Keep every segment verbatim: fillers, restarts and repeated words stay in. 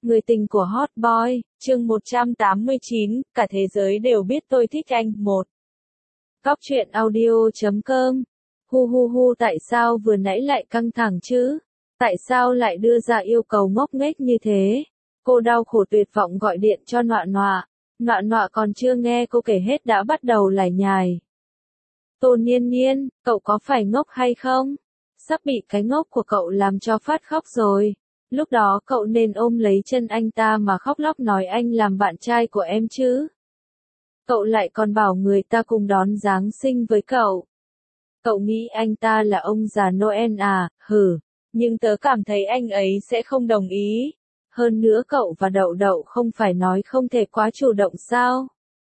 Người tình của Hot Boy, chương một trăm tám mươi chín, cả thế giới đều biết tôi thích anh. một. Góc truyện audio chấm com. Hu hu hu, tại sao vừa nãy lại căng thẳng chứ? Tại sao lại đưa ra yêu cầu ngốc nghếch như thế? Cô đau khổ tuyệt vọng gọi điện cho Nọa Nọa. Nọa Nọa còn chưa nghe cô kể hết đã bắt đầu lải nhải. Tô Niên Niên, cậu có phải ngốc hay không? Sắp bị cái ngốc của cậu làm cho phát khóc rồi. Lúc đó cậu nên ôm lấy chân anh ta mà khóc lóc nói anh làm bạn trai của em chứ. Cậu lại còn bảo người ta cùng đón Giáng sinh với cậu. Cậu nghĩ anh ta là ông già Noel à, hử. Nhưng tớ cảm thấy anh ấy sẽ không đồng ý. Hơn nữa cậu và Đậu Đậu không phải nói không thể quá chủ động sao?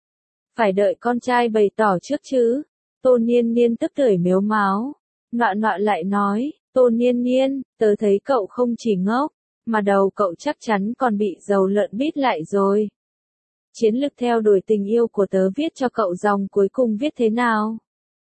Phải đợi con trai bày tỏ trước chứ. Tô Niên Niên tức tưởi mếu máo. Nọa Nọa lại nói, Tô Niên Niên, tớ thấy cậu không chỉ ngốc, mà đầu cậu chắc chắn còn bị dầu lợn bít lại rồi. Chiến lược theo đuổi tình yêu của tớ viết cho cậu dòng cuối cùng viết thế nào?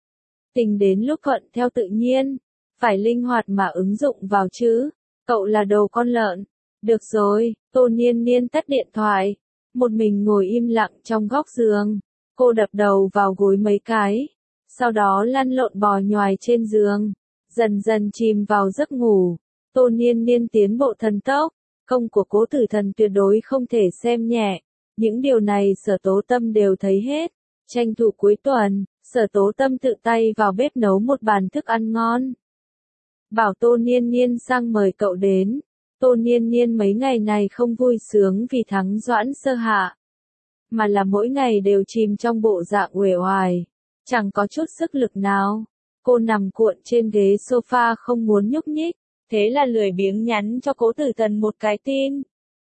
Tình đến lúc thuận theo tự nhiên, phải linh hoạt mà ứng dụng vào chứ, cậu là đồ con lợn. Được rồi, Tô Niên Niên tắt điện thoại, một mình ngồi im lặng trong góc giường, cô đập đầu vào gối mấy cái, sau đó lăn lộn bò nhoài trên giường, dần dần chìm vào giấc ngủ. Tô Niên Niên tiến bộ thần tốc, công của Cố Tử Thần tuyệt đối không thể xem nhẹ, những điều này Sở Tố Tâm đều thấy hết. Tranh thủ cuối tuần, Sở Tố Tâm tự tay vào bếp nấu một bàn thức ăn ngon. Bảo Tô Niên Niên sang mời cậu đến. Tô Niên Niên mấy ngày này không vui sướng vì thắng Doãn Sơ Hạ, mà là mỗi ngày đều chìm trong bộ dạng uể oải, chẳng có chút sức lực nào. Cô nằm cuộn trên ghế sofa không muốn nhúc nhích, thế là lười biếng nhắn cho Cố Tử Thần một cái tin.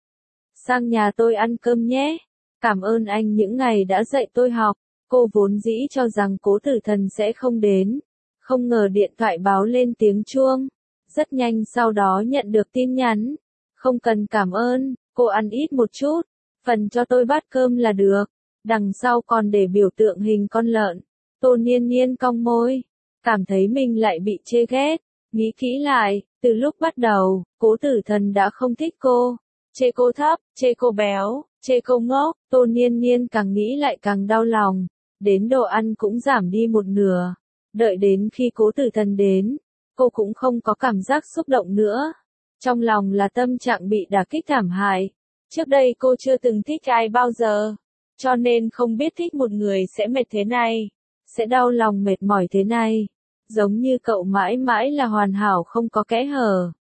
Sang nhà tôi ăn cơm nhé. Cảm ơn anh những ngày đã dạy tôi học. Cô vốn dĩ cho rằng Cố Tử Thần sẽ không đến, không ngờ điện thoại báo lên tiếng chuông. Rất nhanh sau đó nhận được tin nhắn. Không cần cảm ơn, cô ăn ít một chút, phần cho tôi bát cơm là được. Đằng sau còn để biểu tượng hình con lợn. Tô Niên Niên cong môi, cảm thấy mình lại bị chê ghét. Nghĩ kỹ lại, từ lúc bắt đầu, Cố Tử Thần đã không thích cô. Chê cô thấp, chê cô béo, chê cô ngốc. Tô Niên Niên càng nghĩ lại càng đau lòng. Đến đồ ăn cũng giảm đi một nửa. Đợi đến khi Cố Tử Thần đến, cô cũng không có cảm giác xúc động nữa. Trong lòng là tâm trạng bị đả kích thảm hại. Trước đây cô chưa từng thích ai bao giờ, cho nên không biết thích một người sẽ mệt thế này, sẽ đau lòng mệt mỏi thế này. Giống như cậu mãi mãi là hoàn hảo không có kẽ hở.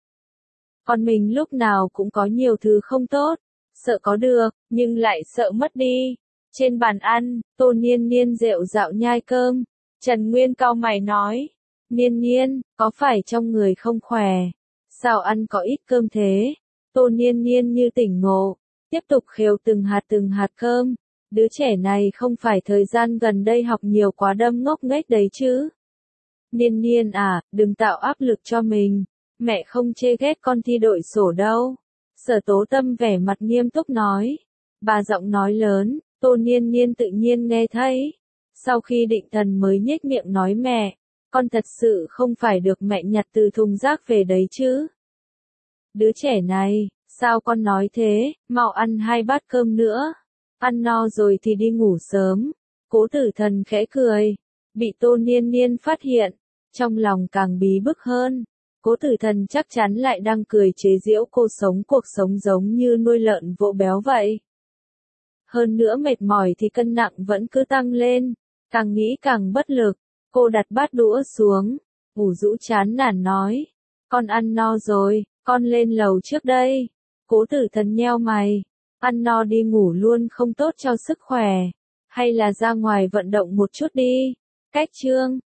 Còn mình lúc nào cũng có nhiều thứ không tốt, sợ có được, nhưng lại sợ mất đi. Trên bàn ăn, Tô Niên Niên rệu rạo nhai cơm. Trần Nguyên cau mày nói, Niên Niên, có phải trong người không khỏe? Sao ăn có ít cơm thế? Tô Niên Niên như tỉnh ngộ, tiếp tục khều từng hạt từng hạt cơm. Đứa trẻ này không phải thời gian gần đây học nhiều quá đâm ngốc nghếch đấy chứ? Niên Niên à, đừng tạo áp lực cho mình. Mẹ không chê ghét con thi đội sổ đâu. Sở Tố Tâm vẻ mặt nghiêm túc nói. Bà giọng nói lớn, Tô Niên Niên tự nhiên nghe thấy. Sau khi Định Thần mới nhếch miệng nói mẹ, con thật sự không phải được mẹ nhặt từ thùng rác về đấy chứ. Đứa trẻ này, sao con nói thế, mau ăn hai bát cơm nữa. Ăn no rồi thì đi ngủ sớm. Cố Tử Thần khẽ cười. Bị Tô Niên Niên phát hiện, trong lòng càng bí bức hơn. Cố Tử Thần chắc chắn lại đang cười chế giễu cô sống cuộc sống giống như nuôi lợn vỗ béo vậy. Hơn nữa mệt mỏi thì cân nặng vẫn cứ tăng lên, càng nghĩ càng bất lực. Cô đặt bát đũa xuống, ủ rũ chán nản nói, con ăn no rồi, con lên lầu trước đây. Cố Tử Thần nheo mày, ăn no đi ngủ luôn không tốt cho sức khỏe, hay là ra ngoài vận động một chút đi. Cách chương